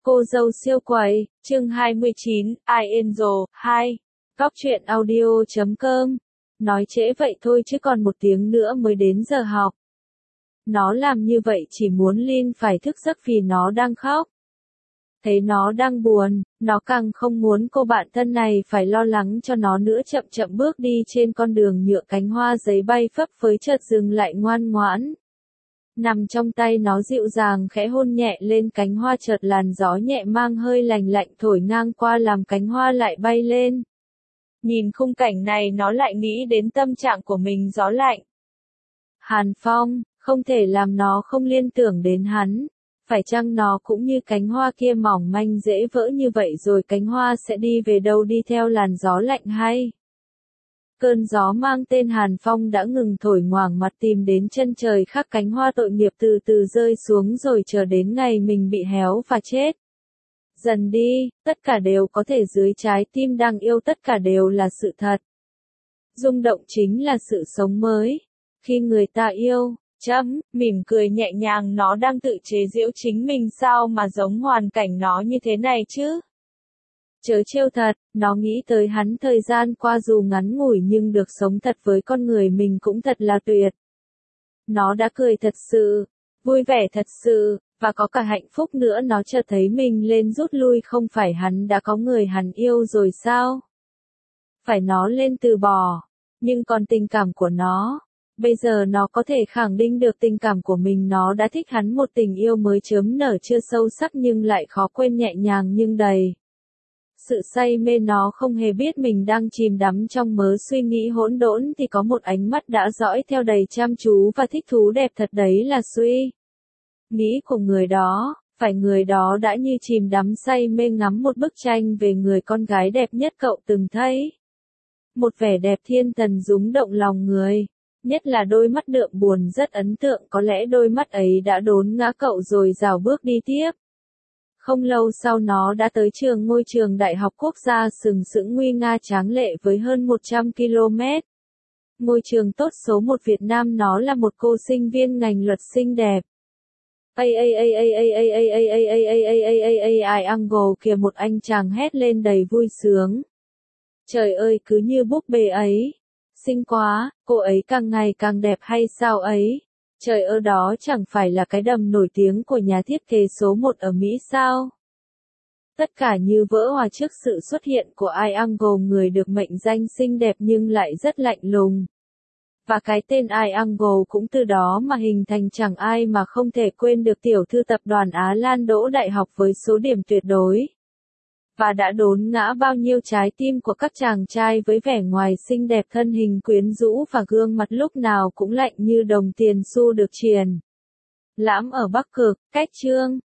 Cô dâu siêu quầy, chương 29, I Angel, 2. Góc truyện audio.com. Nói trễ vậy thôi chứ còn 1 tiếng nữa mới đến giờ học. Nó làm như vậy chỉ muốn Lin phải thức giấc vì nó đang khóc. Thấy nó đang buồn, nó càng không muốn cô bạn thân này phải lo lắng cho nó nữa. Chậm chậm bước đi trên con đường nhựa, cánh hoa giấy bay phấp phới chợt dừng lại ngoan ngoãn. Nằm trong tay nó dịu dàng khẽ hôn nhẹ lên cánh hoa, chợt làn gió nhẹ mang hơi lành lạnh thổi ngang qua làm cánh hoa lại bay lên. Nhìn khung cảnh này nó lại nghĩ đến tâm trạng của mình. Gió lạnh, Hàn Phong, không thể làm nó không liên tưởng đến hắn. Phải chăng nó cũng như cánh hoa kia mỏng manh dễ vỡ như vậy, rồi cánh hoa sẽ đi về đâu đi theo làn gió lạnh hay? Cơn gió mang tên Hàn Phong đã ngừng thổi, ngoảng mặt tìm đến chân trời khác. Cánh hoa tội nghiệp từ từ rơi xuống rồi chờ đến ngày mình bị héo và chết. Dần đi, tất cả đều có thể dưới trái tim đang yêu, tất cả đều là sự thật. Rung động chính là sự sống mới. Khi người ta yêu, mỉm cười nhẹ nhàng. Nó đang tự chế giễu chính mình sao mà giống hoàn cảnh nó như thế này chứ? Chớ trêu thật, nó nghĩ tới hắn thời gian qua dù ngắn ngủi nhưng được sống thật với con người mình cũng thật là tuyệt. Nó đã cười thật sự, vui vẻ thật sự, và có cả hạnh phúc nữa. Nó chợt thấy mình lên rút lui, không phải hắn đã có người hắn yêu rồi sao? Phải nó lên từ bỏ, nhưng còn tình cảm của nó. Bây giờ nó có thể khẳng định được tình cảm của mình. Nó đã thích hắn, một tình yêu mới chớm nở, chưa sâu sắc nhưng lại khó quên, nhẹ nhàng nhưng đầy sự say mê. Nó không hề biết mình đang chìm đắm trong mớ suy nghĩ hỗn độn thì có một ánh mắt đã dõi theo đầy chăm chú và thích thú. Đẹp thật đấy là suy nghĩ của người đó, phải người đó đã như chìm đắm say mê ngắm một bức tranh về người con gái đẹp nhất cậu từng thấy. Một vẻ đẹp thiên thần rúng động lòng người, nhất là đôi mắt đượm buồn rất ấn tượng. Có lẽ đôi mắt ấy đã đốn ngã cậu rồi rảo bước đi tiếp. Không lâu sau nó đã tới ngôi trường Đại học Quốc gia sừng sững nguy nga tráng lệ với hơn 100 km. Ngôi trường tốt số 1 Việt Nam. Nó là một cô sinh viên ngành luật xinh đẹp. I Angle kìa, một anh chàng hét lên đầy vui sướng. Trời ơi, cứ như búp bê ấy. Xinh quá, cô ấy càng ngày càng đẹp hay sao ấy? Trời ơi, đó chẳng phải là cái đầm nổi tiếng của nhà thiết kế số 1 ở Mỹ sao? Tất cả như vỡ hòa trước sự xuất hiện của I Angle, người được mệnh danh xinh đẹp nhưng lại rất lạnh lùng. Và cái tên I Angle cũng từ đó mà hình thành. Chẳng ai mà không thể quên được tiểu thư tập đoàn Á Lan đỗ đại học với số điểm tuyệt đối. Và đã đốn ngã bao nhiêu trái tim của các chàng trai với vẻ ngoài xinh đẹp, thân hình quyến rũ và gương mặt lúc nào cũng lạnh như đồng tiền xu được triền lãm ở Bắc Cực. Cách chương